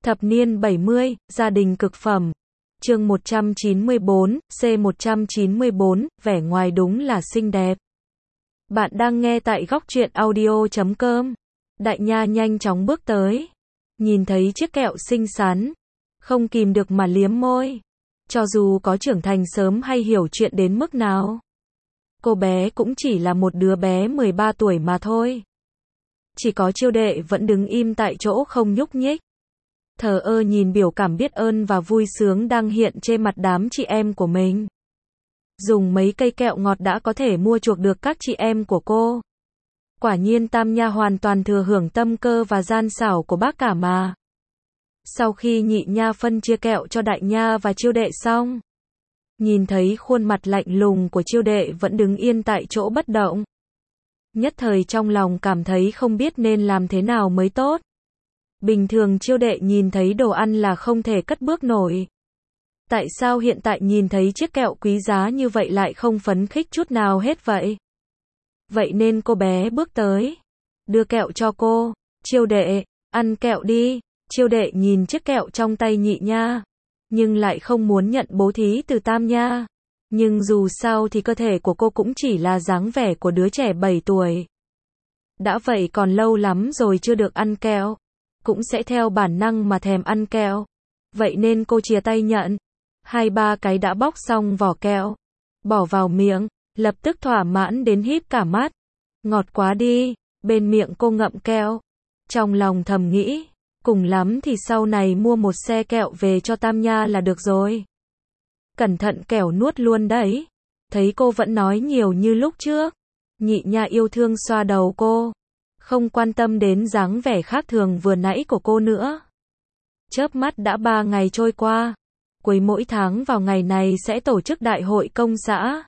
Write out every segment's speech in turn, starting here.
Thập niên 70, gia đình cực phẩm. Chương 194, C194, vẻ ngoài đúng là xinh đẹp. Bạn đang nghe tại góc truyện audio.com. Đại Nha nhanh chóng bước tới, nhìn thấy chiếc kẹo xinh xắn, không kìm được mà liếm môi. Cho dù có trưởng thành sớm hay hiểu chuyện đến mức nào, cô bé cũng chỉ là một đứa bé 13 tuổi mà thôi. Chỉ có Chiêu Đệ vẫn đứng im tại chỗ không nhúc nhích, thờ ơ nhìn biểu cảm biết ơn và vui sướng đang hiện trên mặt đám chị em của mình. Dùng mấy cây kẹo ngọt đã có thể mua chuộc được các chị em của cô. Quả nhiên Tam Nha hoàn toàn thừa hưởng tâm cơ và gian xảo của bác cả mà. Sau khi Nhị Nha phân chia kẹo cho Đại Nha và Chiêu Đệ xong, nhìn thấy khuôn mặt lạnh lùng của Chiêu Đệ vẫn đứng yên tại chỗ bất động, nhất thời trong lòng cảm thấy không biết nên làm thế nào mới tốt. Bình thường Chiêu Đệ nhìn thấy đồ ăn là không thể cất bước nổi. Tại sao hiện tại nhìn thấy chiếc kẹo quý giá như vậy lại không phấn khích chút nào hết vậy? Vậy nên cô bé bước tới, đưa kẹo cho cô. Chiêu Đệ, ăn kẹo đi. Chiêu Đệ nhìn chiếc kẹo trong tay Nhị Nha, nhưng lại không muốn nhận bố thí từ Tam Nha. Nhưng dù sao thì cơ thể của cô cũng chỉ là dáng vẻ của đứa trẻ 7 tuổi. Đã vậy còn lâu lắm rồi chưa được ăn kẹo, cũng sẽ theo bản năng mà thèm ăn kẹo. Vậy nên cô chìa tay nhận, 2-3 cái đã bóc xong vỏ kẹo, bỏ vào miệng, lập tức thỏa mãn đến híp cả mắt. Ngọt quá đi, bên miệng cô ngậm kẹo, trong lòng thầm nghĩ, cùng lắm thì sau này mua một xe kẹo về cho Tam Nha là được rồi. Cẩn thận kẻo nuốt luôn đấy. Thấy cô vẫn nói nhiều như lúc trước, Nhị Nha yêu thương xoa đầu cô, không quan tâm đến dáng vẻ khác thường vừa nãy của cô nữa. Chớp mắt đã 3 ngày trôi qua. Cuối mỗi tháng vào ngày này sẽ tổ chức đại hội công xã.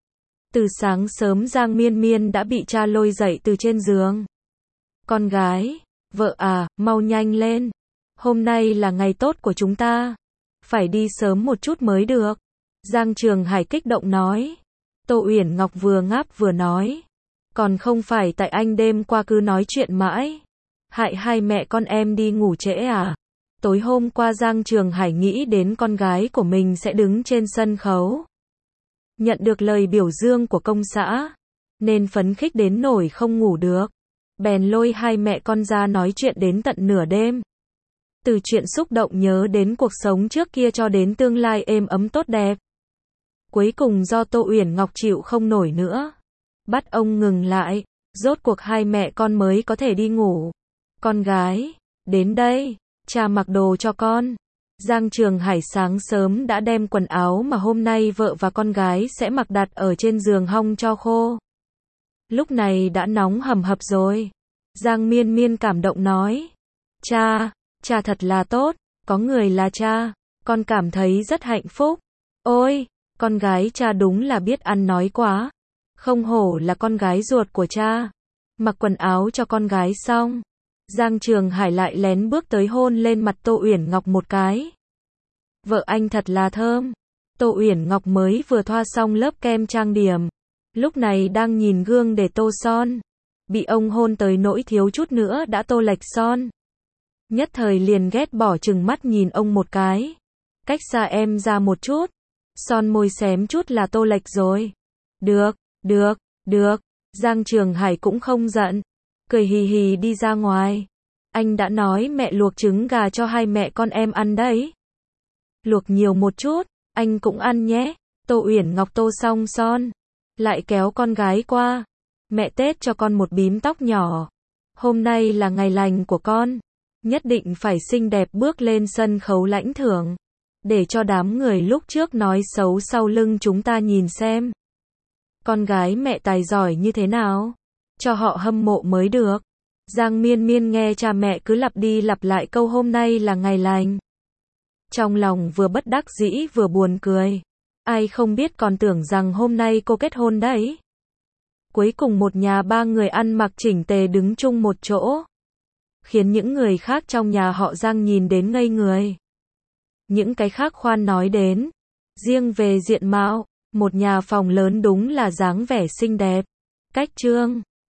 Từ sáng sớm Giang Miên Miên đã bị cha lôi dậy từ trên giường. Con gái, vợ à, mau nhanh lên. Hôm nay là ngày tốt của chúng ta. Phải đi sớm một chút mới được. Giang Trường Hải kích động nói. Tô Uyển Ngọc vừa ngáp vừa nói. Còn không phải tại anh đêm qua cứ nói chuyện mãi, hại hai mẹ con em đi ngủ trễ à? Tối hôm qua Giang Trường Hải nghĩ đến con gái của mình sẽ đứng trên sân khấu, nhận được lời biểu dương của công xã, nên phấn khích đến nỗi không ngủ được. Bèn lôi hai mẹ con ra nói chuyện đến tận nửa đêm. Từ chuyện xúc động nhớ đến cuộc sống trước kia cho đến tương lai êm ấm tốt đẹp. Cuối cùng do Tô Uyển Ngọc chịu không nổi nữa, bắt ông ngừng lại, rốt cuộc hai mẹ con mới có thể đi ngủ. Con gái, đến đây, cha mặc đồ cho con. Giang Trường Hải sáng sớm đã đem quần áo mà hôm nay vợ và con gái sẽ mặc đặt ở trên giường hong cho khô. Lúc này đã nóng hầm hập rồi. Giang Miên Miên cảm động nói. Cha thật là tốt, có người là cha, con cảm thấy rất hạnh phúc. Ôi, con gái cha đúng là biết ăn nói quá. Không hổ là con gái ruột của cha. Mặc quần áo cho con gái xong, Giang Trường Hải lại lén bước tới hôn lên mặt Tô Uyển Ngọc một cái. Vợ anh thật là thơm. Tô Uyển Ngọc mới vừa thoa xong lớp kem trang điểm, lúc này đang nhìn gương để tô son, bị ông hôn tới nỗi thiếu chút nữa đã tô lệch son. Nhất thời liền ghét bỏ chừng mắt nhìn ông một cái. Cách xa em ra một chút, son môi xém chút là tô lệch rồi. Được. Giang Trường Hải cũng không giận, cười hì hì đi ra ngoài. Anh đã nói mẹ luộc trứng gà cho hai mẹ con em ăn đấy. Luộc nhiều một chút, anh cũng ăn nhé. Tô Uyển Ngọc tô xong son, lại kéo con gái qua. Mẹ tết cho con một bím tóc nhỏ. Hôm nay là ngày lành của con, nhất định phải xinh đẹp bước lên sân khấu lãnh thưởng, để cho đám người lúc trước nói xấu sau lưng chúng ta nhìn xem. Con gái mẹ tài giỏi như thế nào, cho họ hâm mộ mới được. Giang Miên Miên nghe cha mẹ cứ lặp đi lặp lại câu hôm nay là ngày lành, trong lòng vừa bất đắc dĩ vừa buồn cười. Ai không biết còn tưởng rằng hôm nay cô kết hôn đấy. Cuối cùng một nhà 3 người ăn mặc chỉnh tề đứng chung một chỗ, khiến những người khác trong nhà họ Giang nhìn đến ngây người. Những cái khác khoan nói đến. Riêng về diện mạo, một nhà phòng lớn đúng là dáng vẻ xinh đẹp, cách trương,